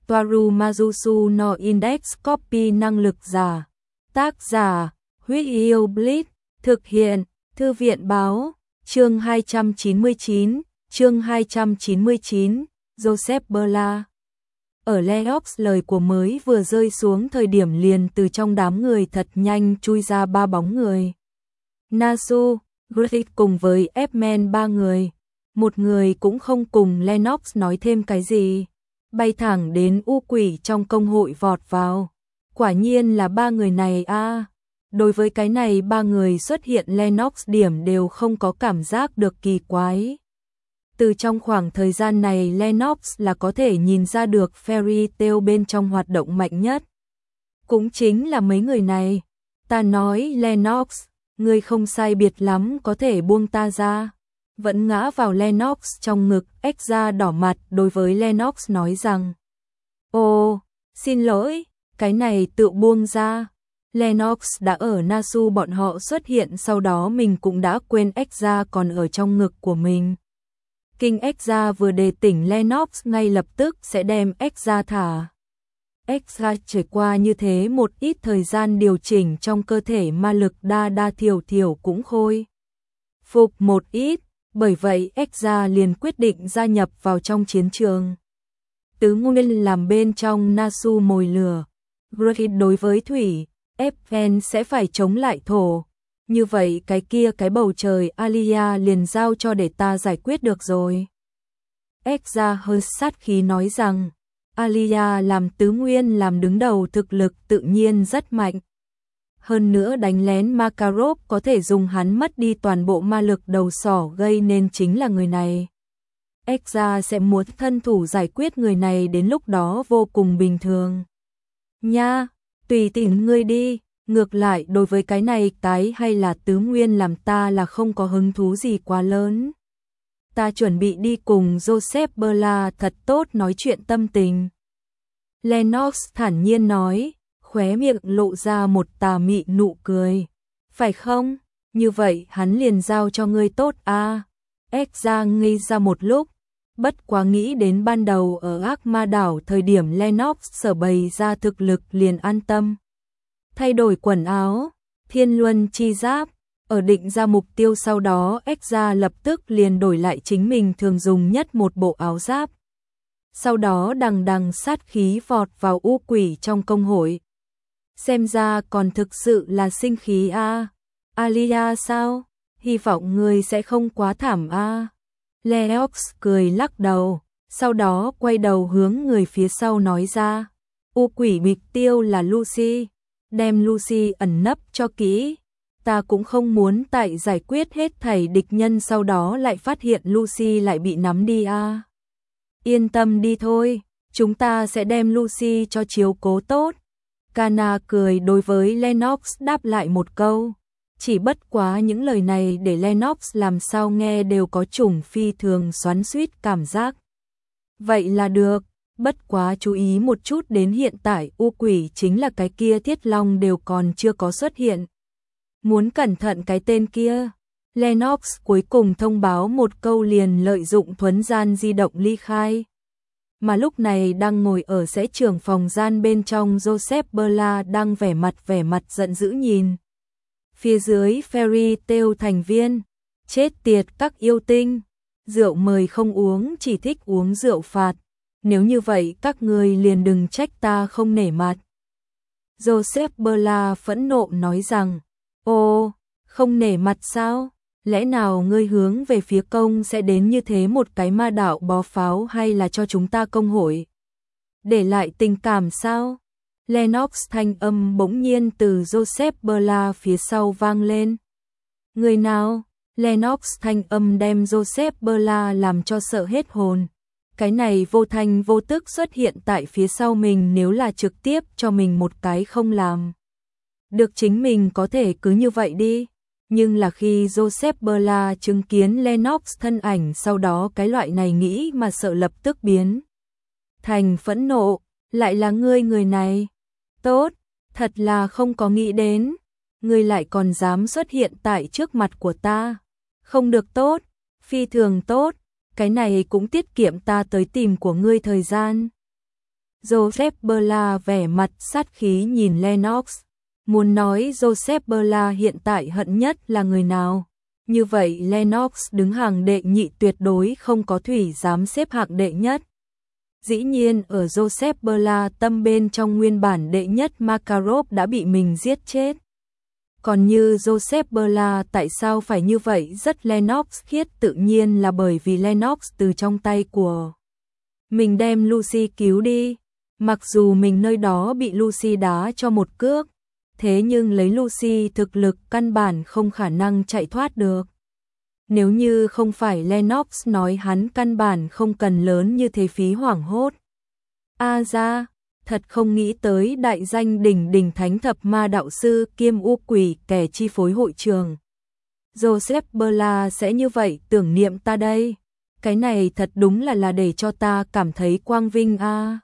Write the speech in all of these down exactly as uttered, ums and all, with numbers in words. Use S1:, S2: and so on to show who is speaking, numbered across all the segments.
S1: Toaru Majusu no Index Copy năng lực giả. Tác giả, Huyết Yêu Blitz, thực hiện, Thư viện báo, chương hai trăm chín mươi chín, chương hai trăm chín mươi chín, Joseph Berla. Ở Leox lời của mới vừa rơi xuống thời điểm liền từ trong đám người thật nhanh chui ra ba bóng người. Nasu, Griffith cùng với F-Man ba người. Một người cũng không cùng Lennox nói thêm cái gì. Bay thẳng đến u quỷ trong công hội vọt vào. Quả nhiên là ba người này a. À. Đối với cái này ba người xuất hiện Lennox điểm đều không có cảm giác được kỳ quái. Từ trong khoảng thời gian này Lennox là có thể nhìn ra được Fairy Tail bên trong hoạt động mạnh nhất. Cũng chính là mấy người này. Ta nói Lennox, ngươi không sai biệt lắm có thể buông ta ra. Vẫn ngã vào Lennox trong ngực, Exra đỏ mặt đối với Lennox nói rằng: Ồ, xin lỗi, cái này tự buông ra. Lennox đã ở Nasu bọn họ xuất hiện sau đó mình cũng đã quên Exra còn ở trong ngực của mình. Kinh Exra vừa đề tỉnh Lennox ngay lập tức sẽ đem Exra thả. Exra trải qua như thế một ít thời gian điều chỉnh trong cơ thể ma lực đa đa thiểu thiểu cũng khôi phục một ít, bởi vậy Exra liền quyết định gia nhập vào trong chiến trường. Tứ Nguyên làm bên trong Nasu mồi lửa, Griffith đối với thủy, F-Man sẽ phải chống lại thổ. Như vậy cái kia cái bầu trời Alia liền giao cho để ta giải quyết được rồi. Exra hơi sát khí nói rằng, Alia làm tứ nguyên làm đứng đầu thực lực tự nhiên rất mạnh. Hơn nữa đánh lén Makarov có thể dùng hắn mất đi toàn bộ ma lực đầu sỏ gây nên chính là người này. Exra sẽ muốn thân thủ giải quyết người này đến lúc đó vô cùng bình thường. Nha, tùy tiện ngươi đi. Ngược lại đối với cái này cái hay là tứ nguyên làm ta là không có hứng thú gì quá lớn. Ta chuẩn bị đi cùng Joseph Berla thật tốt nói chuyện tâm tình. Lennox thản nhiên nói, khóe miệng lộ ra một tà mị nụ cười. Phải không? Như vậy hắn liền giao cho ngươi tốt a. Exra ngây ra một lúc, bất quá nghĩ đến ban đầu ở Ác Ma Đảo thời điểm Lennox sở bày ra thực lực liền an tâm. Thay đổi quần áo, thiên luân chi giáp, ở định ra mục tiêu sau đó Exra lập tức liền đổi lại chính mình thường dùng nhất một bộ áo giáp. Sau đó đằng đằng sát khí vọt vào u quỷ trong công hội. Xem ra còn thực sự là sinh khí a. À. Alia sao? Hy vọng người sẽ không quá thảm a. À. Leox cười lắc đầu, sau đó quay đầu hướng người phía sau nói ra. U quỷ mục tiêu là Lucy. Đem Lucy ẩn nấp cho kỹ. Ta cũng không muốn tại giải quyết hết thảy địch nhân sau đó lại phát hiện Lucy lại bị nắm đi a. À. Yên tâm đi thôi, chúng ta sẽ đem Lucy cho chiếu cố tốt. Kana cười đối với Lennox đáp lại một câu. Chỉ bất quá những lời này để Lennox làm sao nghe đều có chủng phi thường xoắn xuýt cảm giác. Vậy là được. Bất quá chú ý một chút đến hiện tại u quỷ chính là cái kia Thiết Long đều còn chưa có xuất hiện. Muốn cẩn thận cái tên kia. Lennox cuối cùng thông báo một câu liền lợi dụng thuấn gian di động ly khai. Mà lúc này đang ngồi ở sẽ trưởng phòng gian bên trong Joseph Berla đang vẻ mặt vẻ mặt giận dữ nhìn. Phía dưới Fairy Tail thành viên. Chết tiệt các yêu tinh. Rượu mời không uống chỉ thích uống rượu phạt. Nếu như vậy các ngươi liền đừng trách ta không nể mặt. Joseph Berla phẫn nộ nói rằng, ô, không nể mặt sao? Lẽ nào ngươi hướng về phía công sẽ đến như thế một cái ma đạo bó pháo hay là cho chúng ta công hội? Để lại tình cảm sao? Lennox thanh âm bỗng nhiên từ Joseph Berla phía sau vang lên. Người nào? Lennox thanh âm đem Joseph Berla làm cho sợ hết hồn. Cái này vô thanh vô tức xuất hiện tại phía sau mình nếu là trực tiếp cho mình một cái không làm. Được chính mình có thể cứ như vậy đi. Nhưng là khi Joseph Berla chứng kiến Lennox thân ảnh sau đó cái loại này nghĩ mà sợ lập tức biến. Thành phẫn nộ, lại là ngươi người này. Tốt, thật là không có nghĩ đến. Ngươi lại còn dám xuất hiện tại trước mặt của ta. Không được tốt, phi thường tốt. Cái này cũng tiết kiệm ta tới tìm của ngươi thời gian. Joseph Berla vẻ mặt sát khí nhìn Lennox. Muốn nói Joseph Berla hiện tại hận nhất là người nào? Như vậy Lennox đứng hàng đệ nhị tuyệt đối không có thủy dám xếp hạng đệ nhất. Dĩ nhiên ở Joseph Berla tâm bên trong nguyên bản đệ nhất Makarov đã bị mình giết chết. Còn như Joseph Berla tại sao phải như vậy rất Lennox khiết tự nhiên là bởi vì Lennox từ trong tay của mình đem Lucy cứu đi. Mặc dù mình nơi đó bị Lucy đá cho một cước, thế nhưng lấy Lucy thực lực căn bản không khả năng chạy thoát được. Nếu như không phải Lennox nói hắn căn bản không cần lớn như thế phí hoảng hốt. A à ra, thật không nghĩ tới đại danh đỉnh đỉnh thánh thập ma đạo sư kiêm u quỷ kẻ chi phối hội trường. Joseph Berla sẽ như vậy tưởng niệm ta đây. Cái này thật đúng là là để cho ta cảm thấy quang vinh a. À.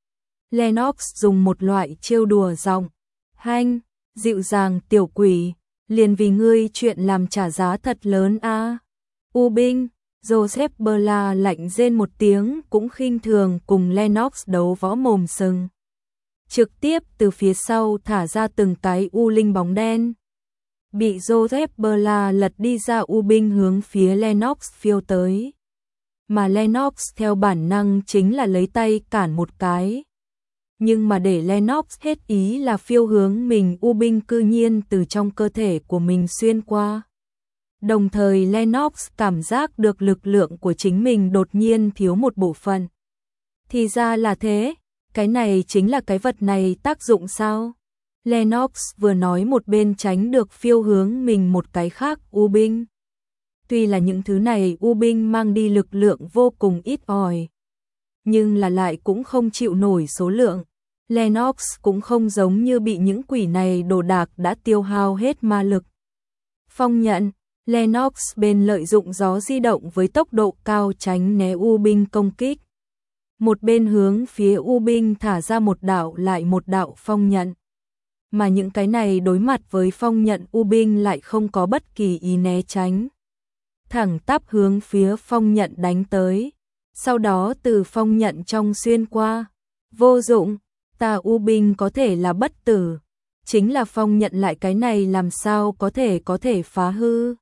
S1: Lennox dùng một loại trêu đùa giọng hanh, dịu dàng tiểu quỷ, liền vì ngươi chuyện làm trả giá thật lớn a. À. U binh, Joseph Berla lạnh rên một tiếng cũng khinh thường cùng Lennox đấu võ mồm sừng. Trực tiếp từ phía sau thả ra từng cái u linh bóng đen. Bị Joseph Berla lật đi ra u binh hướng phía Lennox phiêu tới. Mà Lennox theo bản năng chính là lấy tay cản một cái. Nhưng mà để Lennox hết ý là phiêu hướng mình u binh cư nhiên từ trong cơ thể của mình xuyên qua. Đồng thời Lennox cảm giác được lực lượng của chính mình đột nhiên thiếu một bộ phận. Thì ra là thế, cái này chính là cái vật này tác dụng sao? Lennox vừa nói một bên tránh được phiêu hướng mình một cái khác u binh. Tuy là những thứ này u binh mang đi lực lượng vô cùng ít ỏi, nhưng là lại cũng không chịu nổi số lượng. Lennox cũng không giống như bị những quỷ này đồ đạc đã tiêu hao hết ma lực. Phong nhận, Lennox bên lợi dụng gió di động với tốc độ cao tránh né u binh công kích. Một bên hướng phía u binh thả ra một đạo lại một đạo phong nhận. Mà những cái này đối mặt với phong nhận u binh lại không có bất kỳ ý né tránh. Thẳng tắp hướng phía phong nhận đánh tới. Sau đó từ phong nhận trong xuyên qua. Vô dụng, ta u binh có thể là bất tử. Chính là phong nhận lại cái này làm sao có thể có thể phá hư.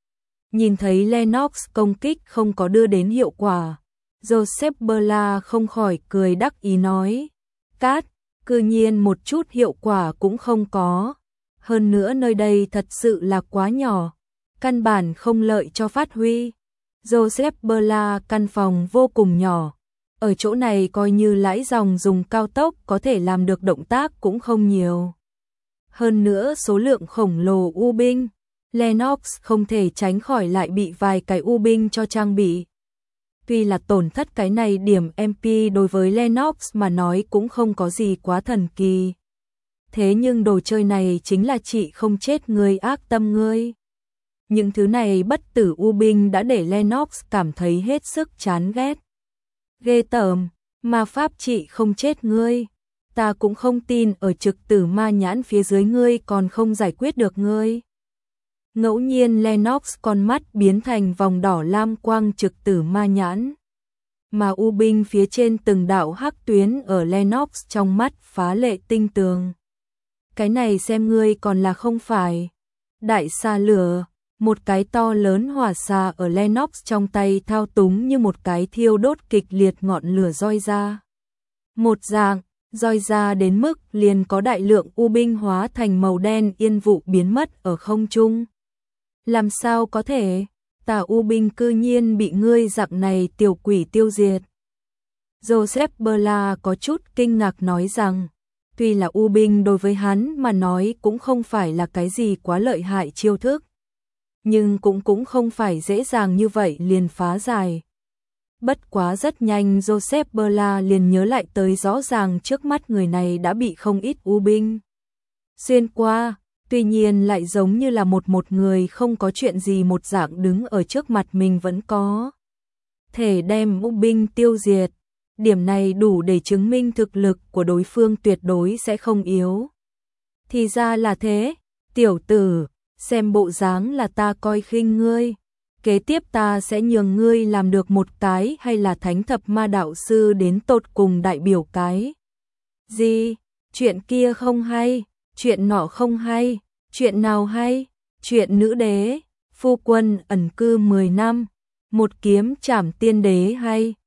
S1: Nhìn thấy Lennox công kích không có đưa đến hiệu quả. Joseph Berla không khỏi cười đắc ý nói. Cát, cư nhiên một chút hiệu quả cũng không có. Hơn nữa nơi đây thật sự là quá nhỏ. Căn bản không lợi cho phát huy. Joseph Berla căn phòng vô cùng nhỏ. Ở chỗ này coi như lãi dòng dùng cao tốc có thể làm được động tác cũng không nhiều. Hơn nữa số lượng khổng lồ u binh. Lennox không thể tránh khỏi lại bị vài cái u binh cho trang bị. Tuy là tổn thất cái này điểm em pê đối với Lennox mà nói cũng không có gì quá thần kỳ. Thế nhưng đồ chơi này chính là chị không chết ngươi ác tâm ngươi. Những thứ này bất tử u binh đã để Lennox cảm thấy hết sức chán ghét. Ghê tởm, ma pháp chị không chết ngươi. Ta cũng không tin ở trực tử ma nhãn phía dưới ngươi còn không giải quyết được ngươi. Ngẫu nhiên Lennox con mắt biến thành vòng đỏ lam quang trực tử ma nhãn. Mà u binh phía trên từng đạo hắc tuyến ở Lennox trong mắt phá lệ tinh tường. Cái này xem ngươi còn là không phải. Đại xà lửa, một cái to lớn hỏa xà ở Lennox trong tay thao túng như một cái thiêu đốt kịch liệt ngọn lửa roi ra. Một dạng, roi ra đến mức liền có đại lượng u binh hóa thành màu đen yên vụ biến mất ở không trung. Làm sao có thể, tà u binh cư nhiên bị ngươi dạng này tiểu quỷ tiêu diệt. Joseph Berla có chút kinh ngạc nói rằng, tuy là u binh đối với hắn mà nói cũng không phải là cái gì quá lợi hại chiêu thức. Nhưng cũng cũng không phải dễ dàng như vậy liền phá giải. Bất quá rất nhanh Joseph Berla liền nhớ lại tới rõ ràng trước mắt người này đã bị không ít u binh xuyên qua. Tuy nhiên lại giống như là một một người không có chuyện gì một dạng đứng ở trước mặt mình vẫn có thể đem u binh tiêu diệt. Điểm này đủ để chứng minh thực lực của đối phương tuyệt đối sẽ không yếu. Thì ra là thế, tiểu tử, xem bộ dáng là ta coi khinh ngươi. Kế tiếp ta sẽ nhường ngươi làm được một cái hay là thánh thập ma đạo sư đến tột cùng đại biểu cái Gì? Chuyện kia không hay, chuyện nọ không hay, chuyện nào hay? Chuyện nữ đế, phu quân ẩn cư mười năm, một kiếm trảm tiên đế hay.